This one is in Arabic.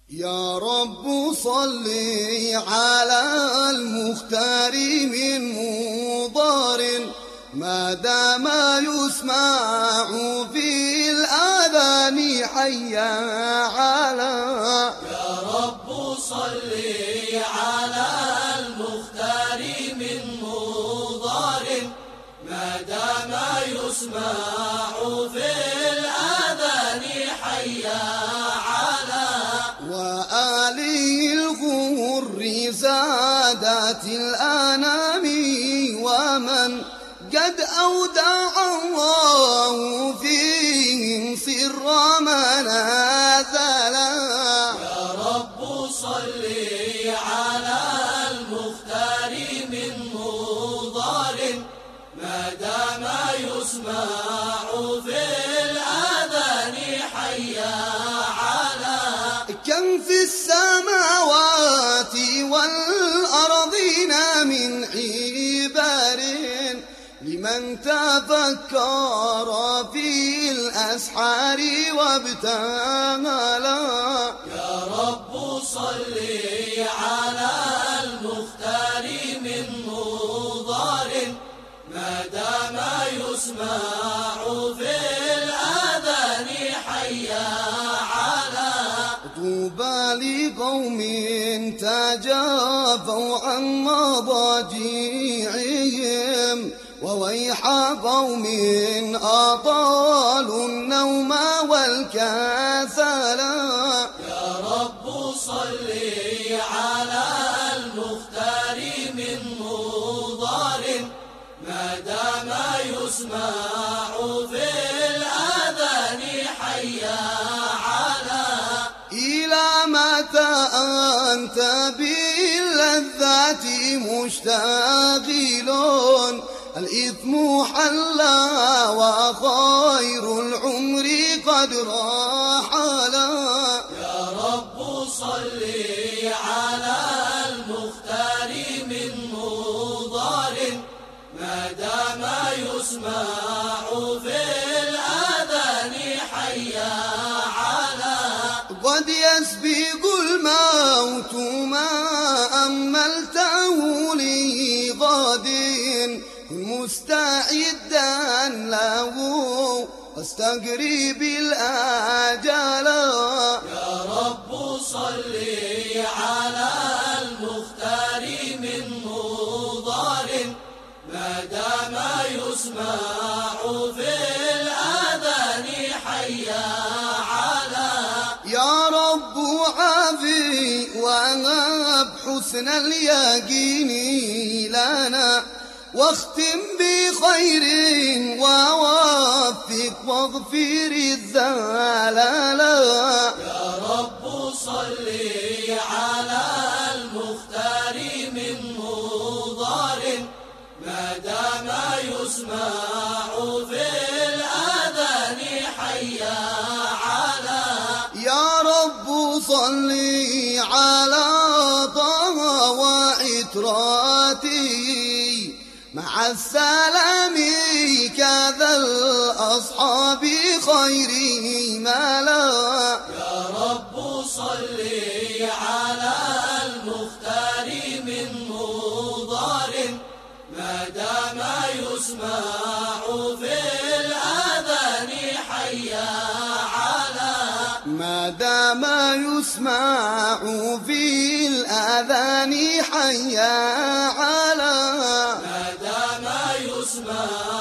يا رب صل على المختار من مضار ما دام يسمع في الآذان حيا على. يا رب صل على المختار من مضار ما دام يسمع في الآذان حيا على. وآله الغر سادات الأنام ومن قد أودع الله فيهم سر منازلا. يا رب صل على المختار من مضار ما دام يسمع في الآذان حيا على. كم في السماوات والأرضين من عبار لمن تفكر في الأسحار وابتهلا. يا رب صل على المختار من مضار ما دام يسمع في الآذان حيا على. طوبى لقوم تجافوا عن مضاجعهم وويح قوم أطالوا النوم والكسلا. يا رب صل على المختار من مضار ما دام يسمع في الآذان حيا على. إلى متى أنت باللذات مشتغل الإثم حلا وخير العمر قد راحلا. يا رب صل على المختار من مضار ما دام يسمع في الآذان حيا على. قد يسبق الموت ما أملته لي غد كن مستعدا له واستقرب الآجال. يا رب صل على المختار من مضار ما دام يسمع في الآذان حيا على. يا رب عافي وهب حسن اليقين لنا واختم بخير ووفق واغفر الزلال. يا رب صل على المختار من مضار ما دام يسمع في الآذان حيا على. يا رب صل على طه وعتراته مع السلام كذا الأصحاب خير ملا. يا رب صل على المختار من مضار ما دام يسمع في الآذان حيا على. ما دام يسمع في الآذان حيا على. ما دام يسمع